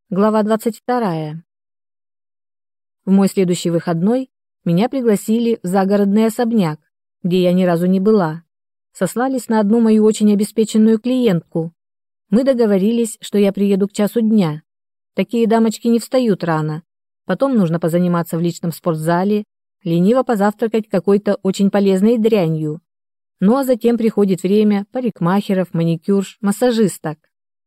Глава 22. В мой следующий выходной меня пригласили в загородный особняк, где я ни разу не была. Сослались на одну мою очень обеспеченную клиентку. Мы договорились, что я приеду к часу дня. Такие дамочки не встают рано. Потом нужно позаниматься в личном спортзале, лениво позавтракать какой-то очень полезной дрянью. Ну а затем приходит время парикмахеров, маникюрш, массажисток.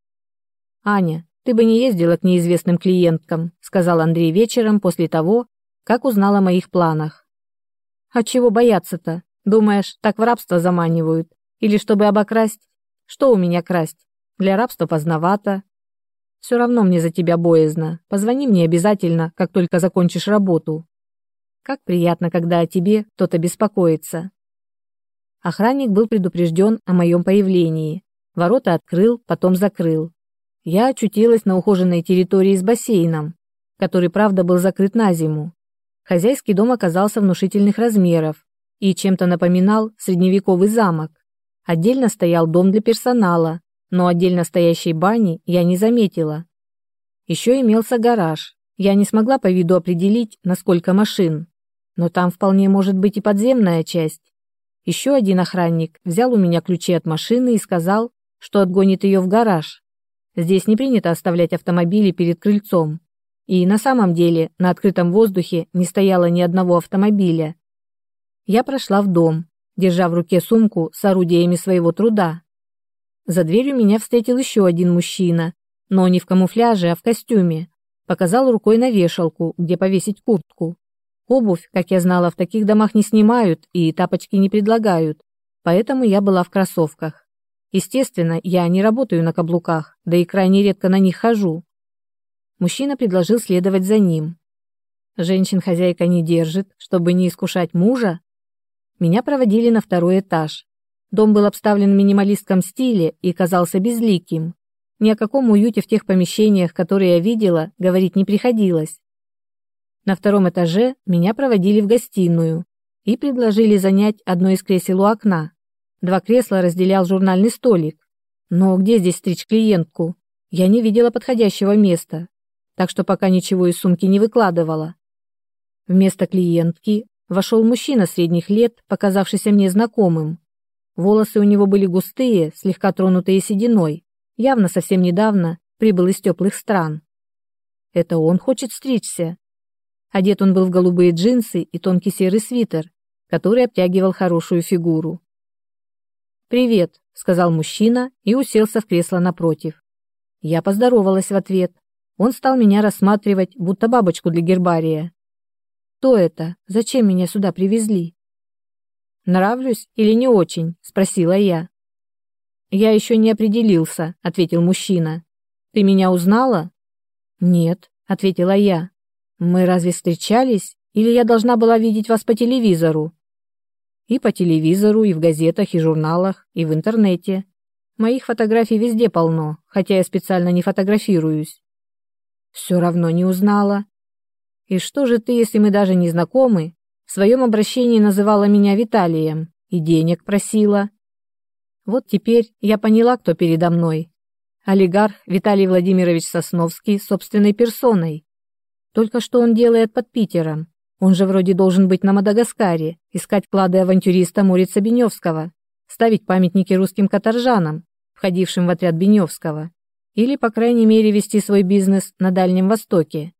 «Аня, ты бы не ездила к неизвестным клиенткам», сказал Андрей вечером после того, как узнал о моих планах. «А чего бояться-то? Думаешь, так в рабство заманивают? Или чтобы обокрасть? Что у меня красть? Для рабства поздновато. Все равно мне за тебя боязно. Позвони мне обязательно, как только закончишь работу. Как приятно, когда о тебе кто-то беспокоится». Охранник был предупрежден о моем появлении. Ворота открыл, потом закрыл. Я очутилась на ухоженной территории с бассейном, который, правда, был закрыт на зиму. Хозяйский дом оказался внушительных размеров и чем-то напоминал средневековый замок. Отдельно стоял дом для персонала, но отдельно стоящей бани я не заметила. Еще имелся гараж. Я не смогла по виду определить, насколько машин, но там вполне может быть и подземная часть. Еще один охранник взял у меня ключи от машины и сказал, что отгонит ее в гараж. Здесь не принято оставлять автомобили перед крыльцом. И на самом деле на открытом воздухе не стояло ни одного автомобиля. Я прошла в дом, держа в руке сумку с орудиями своего труда. За дверью меня встретил еще один мужчина, но не в камуфляже, а в костюме. Показал рукой на вешалку, где повесить куртку. Обувь, как я знала, в таких домах не снимают и тапочки не предлагают, поэтому я была в кроссовках. Естественно, я не работаю на каблуках, да и крайне редко на них хожу. Мужчина предложил следовать за ним. Женщин хозяйка не держит, чтобы не искушать мужа. Меня проводили на второй этаж. Дом был обставлен в минималистском стиле и казался безликим. Ни о каком уюте в тех помещениях, которые я видела, говорить не приходилось. На втором этаже меня проводили в гостиную и предложили занять одно из кресел у окна. 2 кресла разделял журнальный столик. Но где здесь стричь клиентку? Я не видела подходящего места, так что пока ничего из сумки не выкладывала. Вместо клиентки вошел мужчина средних лет, показавшийся мне знакомым. Волосы у него были густые, слегка тронутые сединой, явно совсем недавно прибыл из теплых стран. Это он хочет стричься. Одет он был в голубые джинсы и тонкий серый свитер, который обтягивал хорошую фигуру. «Привет», — сказал мужчина и уселся в кресло напротив. Я поздоровалась в ответ. Он стал меня рассматривать, будто бабочку для гербария. «Кто это? Зачем меня сюда привезли?» «Нравлюсь или не очень?» — спросила я. «Я еще не определился», — ответил мужчина. «Ты меня узнала?» «Нет», — ответила я. «Мы разве встречались? Или я должна была видеть вас по телевизору?» «И по телевизору, и в газетах, и журналах, и в интернете. Моих фотографий везде полно, хотя я специально не фотографируюсь». «Все равно не узнала». «И что же ты, если мы даже не знакомы, в своем обращении называла меня Виталием и денег просила?» Вот теперь я поняла, кто передо мной. Олигарх Виталий Владимирович Сосновский собственной персоной. Только что он делает под Питером? Он же вроде должен быть на Мадагаскаре, искать клады авантюриста Морица Беневского, ставить памятники русским каторжанам, входившим в отряд Беневского, или, по крайней мере, вести свой бизнес на Дальнем Востоке.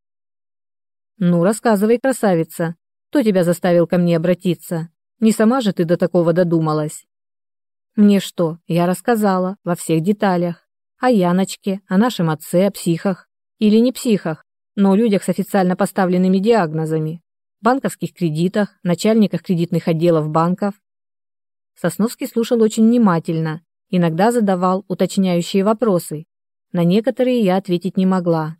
«Ну, рассказывай, красавица, кто тебя заставил ко мне обратиться? Не сама же ты до такого додумалась?» «Мне что, я рассказала, во всех деталях. О Яночке, о нашем отце, о психах. Или не психах, но людях с официально поставленными диагнозами. Банковских кредитах, начальниках кредитных отделов банков». Сосновский слушал очень внимательно, иногда задавал уточняющие вопросы. На некоторые я ответить не могла.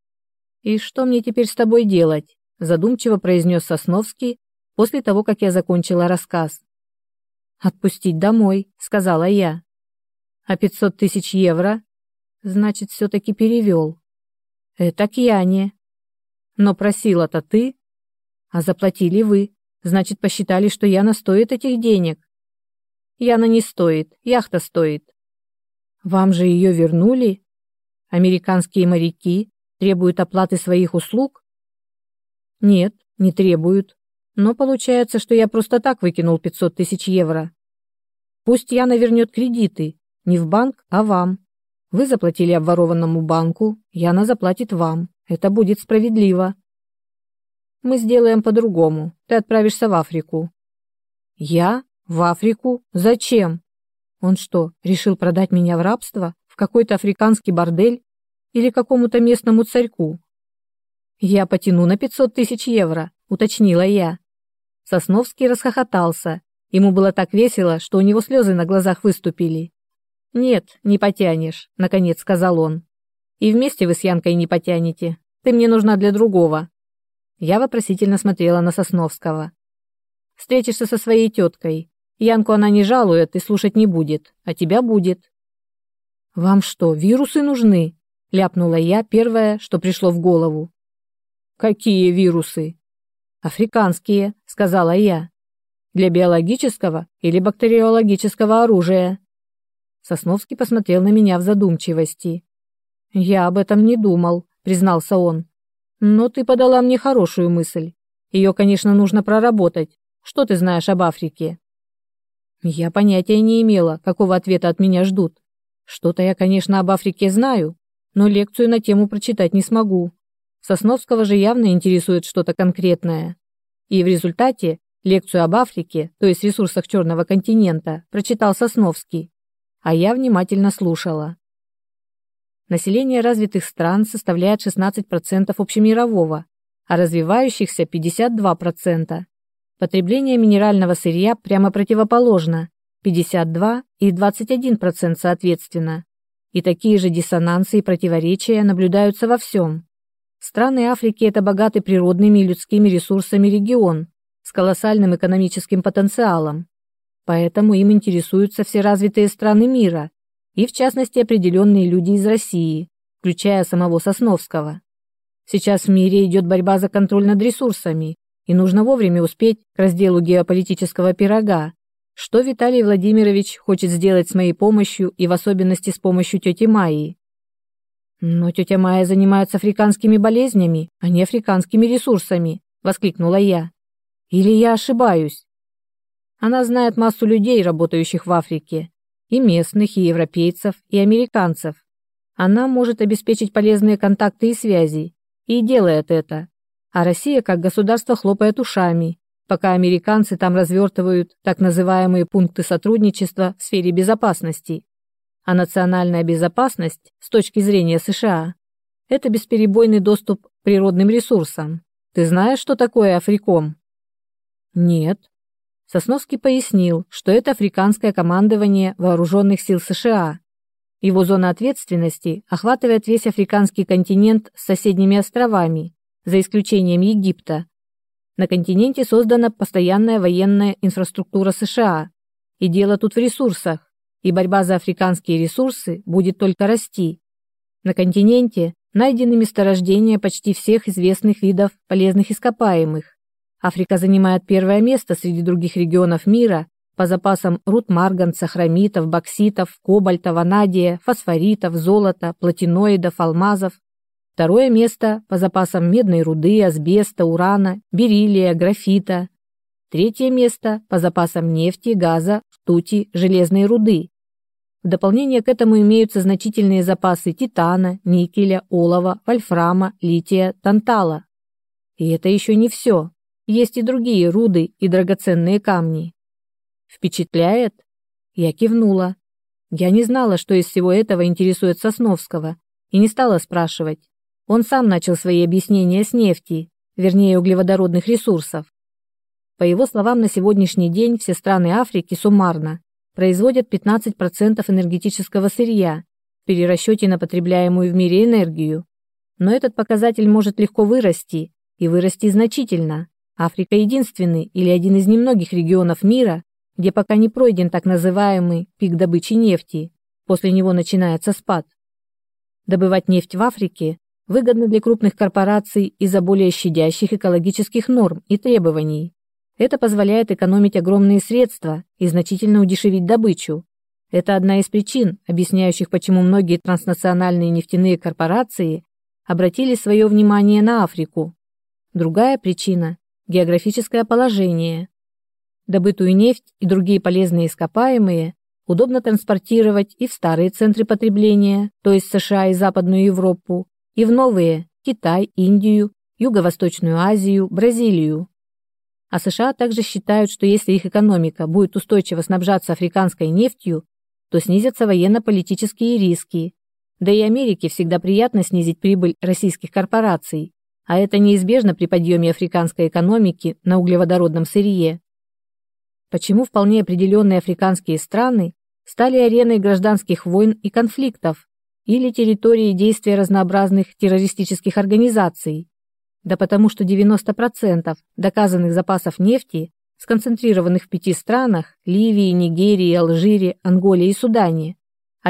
«И что мне теперь с тобой делать?» задумчиво произнес Сосновский после того, как я закончила рассказ. «Отпустить домой», сказала я. «А 500 000 евро?» Значит, все-таки перевел. «Это к Яне». «Но просила-то ты?» «А заплатили вы. Значит, посчитали, что Яна стоит этих денег». «Яна не стоит, яхта стоит». «Вам же ее вернули?» «Американские моряки. требуют оплаты своих услуг? Нет, не требуют. Но получается, что я просто так выкинул 500 тысяч евро. Пусть Яна вернет кредиты, не в банк, а вам. Вы заплатили обворованному банку, Яна заплатит вам. Это будет справедливо. Мы сделаем по-другому. Ты отправишься в Африку. Я? В Африку? Зачем? Он что, решил продать меня в рабство? В какой-то африканский бордель? Или какому-то местному царьку? Я потяну на 500 тысяч евро, уточнила я. Сосновский расхохотался. Ему было так весело, что у него слезы на глазах выступили. «Нет, не потянешь», — наконец сказал он. «И вместе вы с Янкой не потянете. Ты мне нужна для другого». Я вопросительно смотрела на Сосновского. «Встретишься со своей теткой. Янку она не жалует и слушать не будет, а тебя будет». «Вам что, вирусы нужны?» — ляпнула я первое, что пришло в голову. «Какие вирусы?» «Африканские», — сказала я. «Для биологического или бактериологического оружия?» Сосновский посмотрел на меня в задумчивости. «Я об этом не думал», — признался он. «Но ты подала мне хорошую мысль. Ее, конечно, нужно проработать. Что ты знаешь об Африке?» Я понятия не имела, какого ответа от меня ждут. Что-то я, конечно, об Африке знаю, но лекцию на тему прочитать не смогу. Сосновского же явно интересует что-то конкретное. И в результате лекцию об Африке, то есть ресурсах Черного континента, прочитал Сосновский, а я внимательно слушала. Население развитых стран составляет 16% общемирового, а развивающихся 52%. Потребление минерального сырья прямо противоположно – 52 и 21% соответственно. И такие же диссонансы и противоречия наблюдаются во всем. Страны Африки – это богатый природными и людскими ресурсами регион с колоссальным экономическим потенциалом. Поэтому им интересуются все развитые страны мира, и в частности определенные люди из России, включая самого Сосновского. Сейчас в мире идет борьба за контроль над ресурсами, и нужно вовремя успеть к разделу геополитического пирога, что Виталий Владимирович хочет сделать с моей помощью и в особенности с помощью тети Майи. «Но тетя Майя занимается африканскими болезнями, а не африканскими ресурсами», — воскликнула я. «Или я ошибаюсь?» Она знает массу людей, работающих в Африке, и местных, и европейцев, и американцев. Она может обеспечить полезные контакты и связи, и делает это. А Россия как государство хлопает ушами, пока американцы там развертывают так называемые пункты сотрудничества в сфере безопасности. А национальная безопасность, с точки зрения США, это бесперебойный доступ к природным ресурсам. Ты знаешь, что такое Африком? Нет. Сосновский пояснил, что это африканское командование вооруженных сил США. Его зона ответственности охватывает весь африканский континент с соседними островами, за исключением Египта. На континенте создана постоянная военная инфраструктура США, и дело тут в ресурсах, и борьба за африканские ресурсы будет только расти. На континенте найдены месторождения почти всех известных видов полезных ископаемых. Африка занимает первое место среди других регионов мира по запасам руд марганца, хромитов, бокситов, кобальта, ванадия, фосфоритов, золота, платиноидов, алмазов. Второе место по запасам медной руды, асбеста, урана, бериллия, графита. Третье место по запасам нефти, газа, ртути, железной руды. В дополнение к этому имеются значительные запасы титана, никеля, олова, вольфрама, лития, тантала. И это еще не все. Есть и другие руды и драгоценные камни. Впечатляет? Я кивнула. Я не знала, что из всего этого интересует Сосновского, и не стала спрашивать. Он сам начал свои объяснения с нефти, вернее углеводородных ресурсов. По его словам, на сегодняшний день все страны Африки суммарно производят 15% энергетического сырья в перерасчете на потребляемую в мире энергию. Но этот показатель может легко вырасти, и вырасти значительно. Африка единственный или один из немногих регионов мира, где пока не пройден так называемый пик добычи нефти, после него начинается спад. Добывать нефть в Африке выгодно для крупных корпораций из-за более щадящих экологических норм и требований. Это позволяет экономить огромные средства и значительно удешевить добычу. Это одна из причин, объясняющих, почему многие транснациональные нефтяные корпорации обратили свое внимание на Африку. Другая причина – географическое положение. Добытую нефть и другие полезные ископаемые удобно транспортировать и в старые центры потребления, то есть США и Западную Европу, и в новые – Китай, Индию, Юго-Восточную Азию, Бразилию. А США также считают, что если их экономика будет устойчиво снабжаться африканской нефтью, то снизятся военно-политические риски. Да и Америке всегда приятно снизить прибыль российских корпораций, а это неизбежно при подъеме африканской экономики на углеводородном сырье. Почему вполне определенные африканские страны стали ареной гражданских войн и конфликтов или территорией действия разнообразных террористических организаций? Да потому что 90% доказанных запасов нефти, сконцентрированных в 5 странах – Ливии, Нигерии, Алжире, Анголе и Судане, а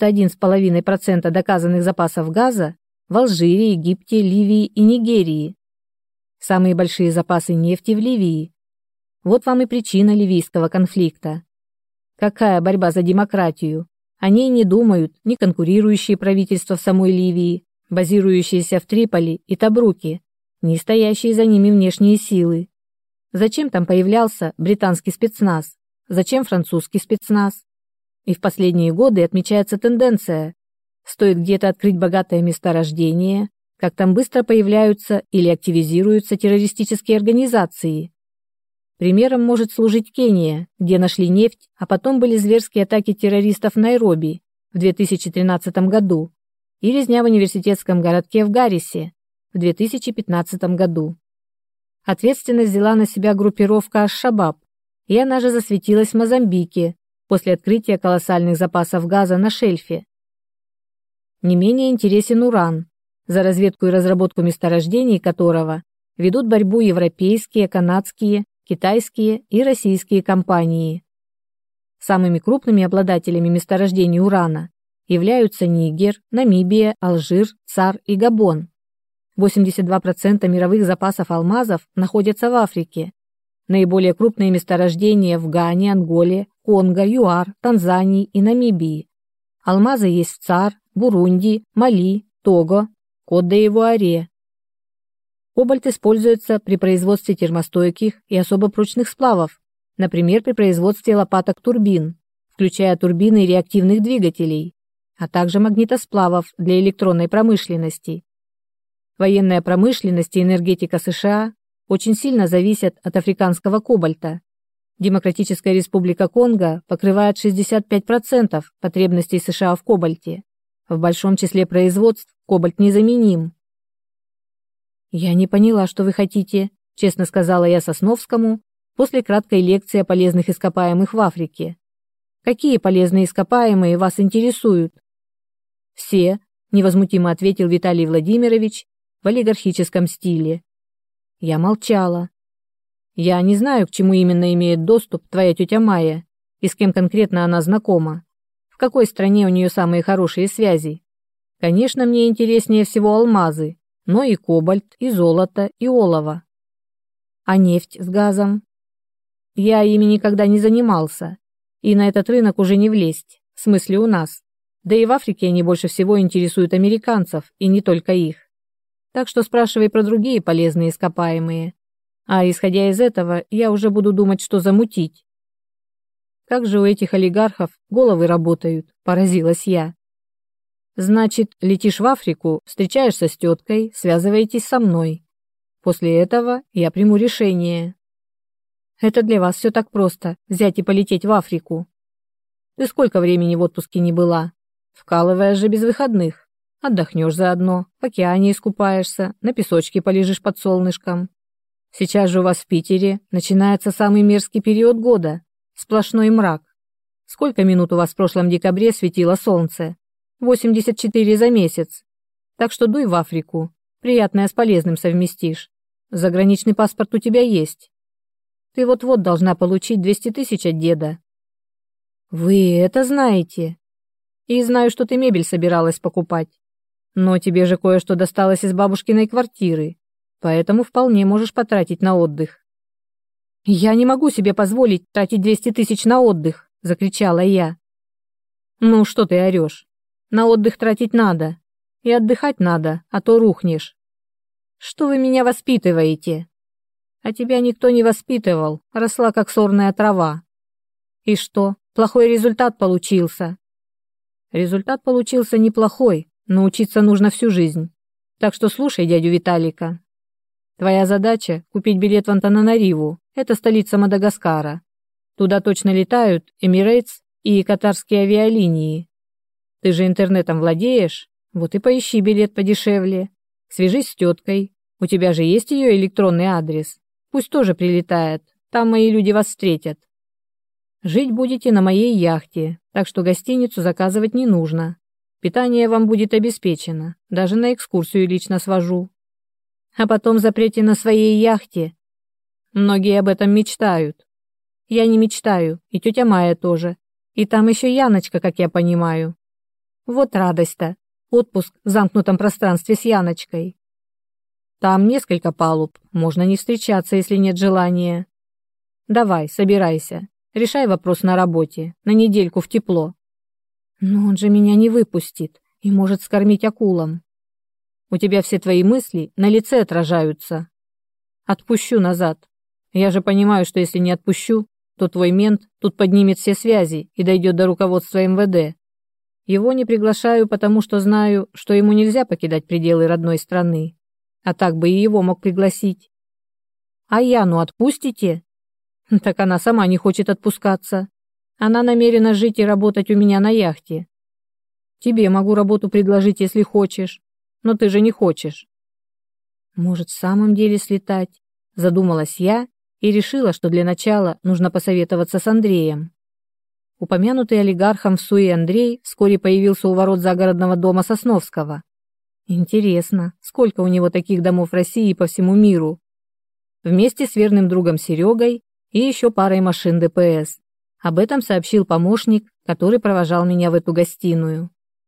91,5% доказанных запасов газа в Алжире, Египте, Ливии и Нигерии. Самые большие запасы нефти в Ливии. Вот вам и причина ливийского конфликта. Какая борьба за демократию? О ней не думают ни конкурирующие правительства в самой Ливии, базирующиеся в Триполи и Табруке, ни стоящие за ними внешние силы. Зачем там появлялся британский спецназ? Зачем французский спецназ? И в последние годы отмечается тенденция. Стоит где-то открыть богатое месторождение, как там быстро появляются или активизируются террористические организации. Примером может служить Кения, где нашли нефть, а потом были зверские атаки террористов в Найроби в 2013 году и резня в университетском городке в Гарисе в 2015 году. Ответственность взяла на себя группировка Аш-Шабаб, и она же засветилась в Мозамбике после открытия колоссальных запасов газа на шельфе. Не менее интересен уран, за разведку и разработку месторождений которого ведут борьбу европейские, канадские, китайские и российские компании. Самыми крупными обладателями месторождений урана являются Нигер, Намибия, Алжир, ЦАР и Габон. 82% мировых запасов алмазов находятся в Африке. Наиболее крупные месторождения в Гане, Анголе, Конго, ЮАР, Танзании и Намибии. Алмазы есть в ЦАР, Бурунди, Мали, Того, Кот-д'Ивуаре. Кобальт используется при производстве термостойких и особо прочных сплавов, например, при производстве лопаток-турбин, включая турбины реактивных двигателей, а также магнитосплавов для электронной промышленности. Военная промышленность и энергетика США очень сильно зависят от африканского кобальта. Демократическая республика Конго покрывает 65% потребностей США в кобальте. В большом числе производств кобальт незаменим. «Я не поняла, что вы хотите», – честно сказала я Сосновскому после краткой лекции о полезных ископаемых в Африке. «Какие полезные ископаемые вас интересуют?» «Все», – невозмутимо ответил Виталий Владимирович в олигархическом стиле. Я молчала. «Я не знаю, к чему именно имеет доступ твоя тетя Майя и с кем конкретно она знакома. В какой стране у нее самые хорошие связи? Конечно, мне интереснее всего алмазы, но и кобальт, и золото, и олово. А нефть с газом? Я ими никогда не занимался, и на этот рынок уже не влезть, в смысле у нас. Да и в Африке они больше всего интересуют американцев, и не только их. Так что спрашивай про другие полезные ископаемые. А исходя из этого, я уже буду думать, что замутить». «Как же у этих олигархов головы работают?» – поразилась я. «Значит, летишь в Африку, встречаешься с теткой, связываетесь со мной. После этого я приму решение». «Это для вас все так просто, взять и полететь в Африку. Ты сколько времени в отпуске не была? Вкалываешь же без выходных. Отдохнешь заодно, в океане искупаешься, на песочке полежишь под солнышком. Сейчас же у вас в Питере начинается самый мерзкий период года, сплошной мрак. Сколько минут у вас в прошлом декабре светило солнце? 84 за месяц. Так что дуй в Африку, приятное с полезным совместишь. Заграничный паспорт у тебя есть. Ты вот-вот должна получить 200 тысяч от деда». «Вы это знаете?» «И знаю, что ты мебель собиралась покупать. Но тебе же кое-что досталось из бабушкиной квартиры, поэтому вполне можешь потратить на отдых». «Я не могу себе позволить тратить 200 тысяч на отдых», – закричала я. «Ну, что ты орешь? На отдых тратить надо. И отдыхать надо, а то рухнешь. Что вы меня воспитываете? А тебя никто не воспитывал, росла как сорная трава. И что, плохой результат получился? Результат получился неплохой, но учиться нужно всю жизнь. Так что слушай дядю Виталика. Твоя задача – купить билет в Антананариву, это столица Мадагаскара. Туда точно летают Emirates и катарские авиалинии. Ты же интернетом владеешь? Вот и поищи билет подешевле. Свяжись с теткой. У тебя же есть ее электронный адрес. Пусть тоже прилетает. Там мои люди вас встретят. Жить будете на моей яхте, так что гостиницу заказывать не нужно. Питание вам будет обеспечено. Даже на экскурсию лично свожу. А потом запрете на своей яхте. Многие об этом мечтают. Я не мечтаю, и тетя Майя тоже. И там еще Яночка, как я понимаю. Вот радость-то. Отпуск в замкнутом пространстве с Яночкой. Там несколько палуб, можно не встречаться, если нет желания. Давай, собирайся. Решай вопрос на работе, на недельку в тепло. Но он же меня не выпустит и может скормить акулам. У тебя все твои мысли на лице отражаются. Отпущу назад. Я же понимаю, что если не отпущу, то твой мент тут поднимет все связи и дойдет до руководства МВД. Его не приглашаю, потому что знаю, что ему нельзя покидать пределы родной страны. А так бы и его мог пригласить. А Яну отпустите? Так она сама не хочет отпускаться. Она намерена жить и работать у меня на яхте. Тебе могу работу предложить, если хочешь, но ты же не хочешь. Может, в самом деле слетать? Задумалась я и решила, что для начала нужно посоветоваться с Андреем. Упомянутый олигархом в Суе Андрей вскоре появился у ворот загородного дома Сосновского. Интересно, сколько у него таких домов в России и по всему миру? Вместе с верным другом Серегой и еще парой машин ДПС. Об этом сообщил помощник, который провожал меня в эту гостиную.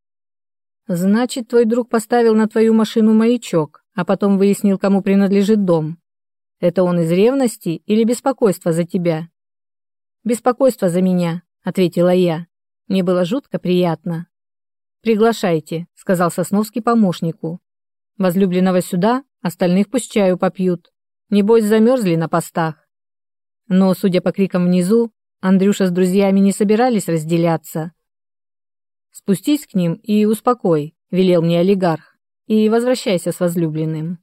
Значит, твой друг поставил на твою машину маячок, а потом выяснил, кому принадлежит дом. Это он из ревности или беспокойства за тебя? Беспокойство за меня, ответила я. Мне было жутко приятно. Приглашайте, сказал Сосновский помощнику. Возлюбленного сюда, остальных пусть чаю попьют. Небось, замерзли на постах. Но, судя по крикам внизу, Андрюша с друзьями не собирались разделяться. «Спустись к ним и успокой», — велел мне олигарх, — «и возвращайся с возлюбленным».